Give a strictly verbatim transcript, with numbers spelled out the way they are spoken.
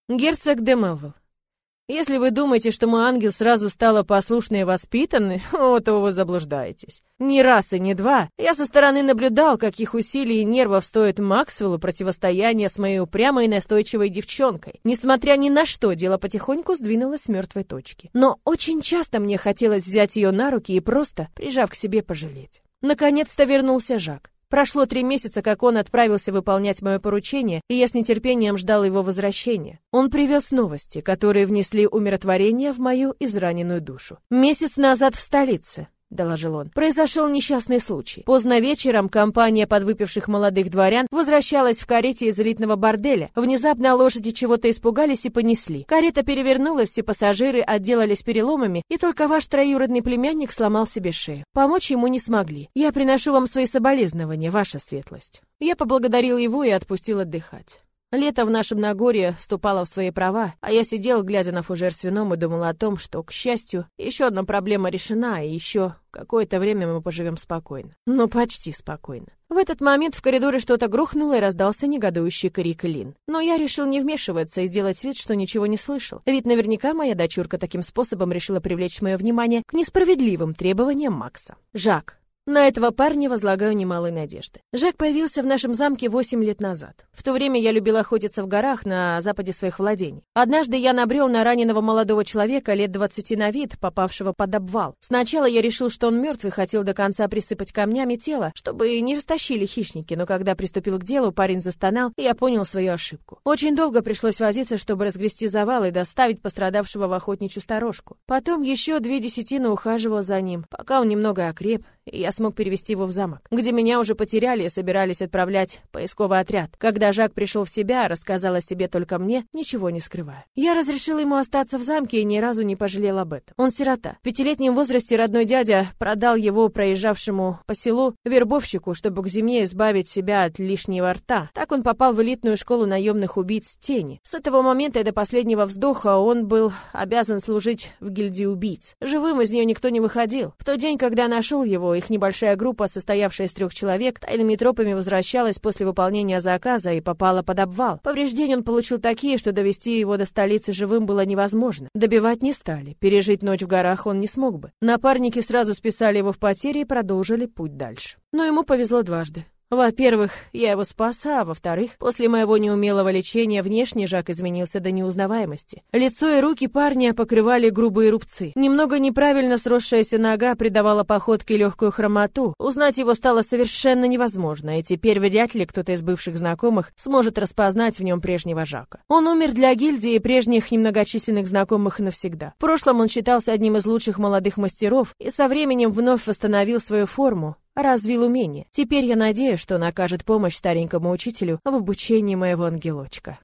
Герцог де Мелвилл. Если вы думаете, что мой ангел сразу стала послушной и воспитанной, о, то вы заблуждаетесь. Ни раз и ни два я со стороны наблюдал, каких усилий и нервов стоит Максвеллу противостояние с моей упрямой и настойчивой девчонкой. Несмотря ни на что, дело потихоньку сдвинулось с мертвой точки. Но очень часто мне хотелось взять ее на руки и просто, прижав к себе, пожалеть. Наконец-то вернулся Жак. Прошло три месяца, как он отправился выполнять мое поручение, и я с нетерпением ждал его возвращения. Он привез новости, которые внесли умиротворение в мою израненную душу. Месяц назад в столице, — доложил он, — произошел несчастный случай. Поздно вечером компания подвыпивших молодых дворян возвращалась в карете из элитного борделя. Внезапно лошади чего-то испугались и понесли. Карета перевернулась, все пассажиры отделались переломами, и только ваш троюродный племянник сломал себе шею. Помочь ему не смогли. Я приношу вам свои соболезнования, ваша светлость. Я поблагодарил его и отпустил отдыхать. Лето в нашем Нагорье вступало в свои права, а я сидел, глядя на фужер с вином, и думал о том, что, к счастью, еще одна проблема решена, и еще какое-то время мы поживем спокойно. Ну, почти спокойно. В этот момент в коридоре что-то грохнуло, и раздался негодующий крик Лин. Но я решил не вмешиваться и сделать вид, что ничего не слышал. Ведь наверняка моя дочурка таким способом решила привлечь мое внимание к несправедливым требованиям Макса. Жак. На этого парня возлагаю немалые надежды. Жак появился в нашем замке восемь лет назад. В то время я любил охотиться в горах на западе своих владений. Однажды я набрел на раненого молодого человека лет двадцати на вид, попавшего под обвал. Сначала я решил, что он мертв, и хотел до конца присыпать камнями тело, чтобы не растащили хищники, но когда приступил к делу, парень застонал, и я понял свою ошибку. Очень долго пришлось возиться, чтобы разгрести завал и доставить пострадавшего в охотничью сторожку. Потом еще две десятины ухаживал за ним, пока он немного окреп, и я смог перевести его в замок, где меня уже потеряли и собирались отправлять поисковый отряд. Когда Жак пришел в себя, рассказал о себе только мне, ничего не скрывая. Я разрешил ему остаться в замке и ни разу не пожалел об этом. Он сирота. В пятилетнем возрасте родной дядя продал его проезжавшему по селу вербовщику, чтобы к зиме избавить себя от лишнего рта. Так он попал в элитную школу наемных убийц Тени. С этого момента и до последнего вздоха он был обязан служить в гильдии убийц. Живым из нее никто не выходил. В тот день, когда нашел его, их небольшая группа, состоявшая из трех человек, тайными тропами возвращалась после выполнения заказа и попала под обвал. Повреждения он получил такие, что довести его до столицы живым было невозможно. Добивать не стали. Пережить ночь в горах он не смог бы. Напарники сразу списали его в потери и продолжили путь дальше. Но ему повезло дважды. Во-первых, я его спас, а во-вторых, после моего неумелого лечения внешне Жак изменился до неузнаваемости. Лицо и руки парня покрывали грубые рубцы. Немного неправильно сросшаяся нога придавала походке легкую хромоту. Узнать его стало совершенно невозможно, и теперь вряд ли кто-то из бывших знакомых сможет распознать в нем прежнего Жака. Он умер для гильдии и прежних немногочисленных знакомых навсегда. В прошлом он считался одним из лучших молодых мастеров и со временем вновь восстановил свою форму, развил умение. Теперь я надеюсь, что он окажет помощь старенькому учителю в обучении моего ангелочка.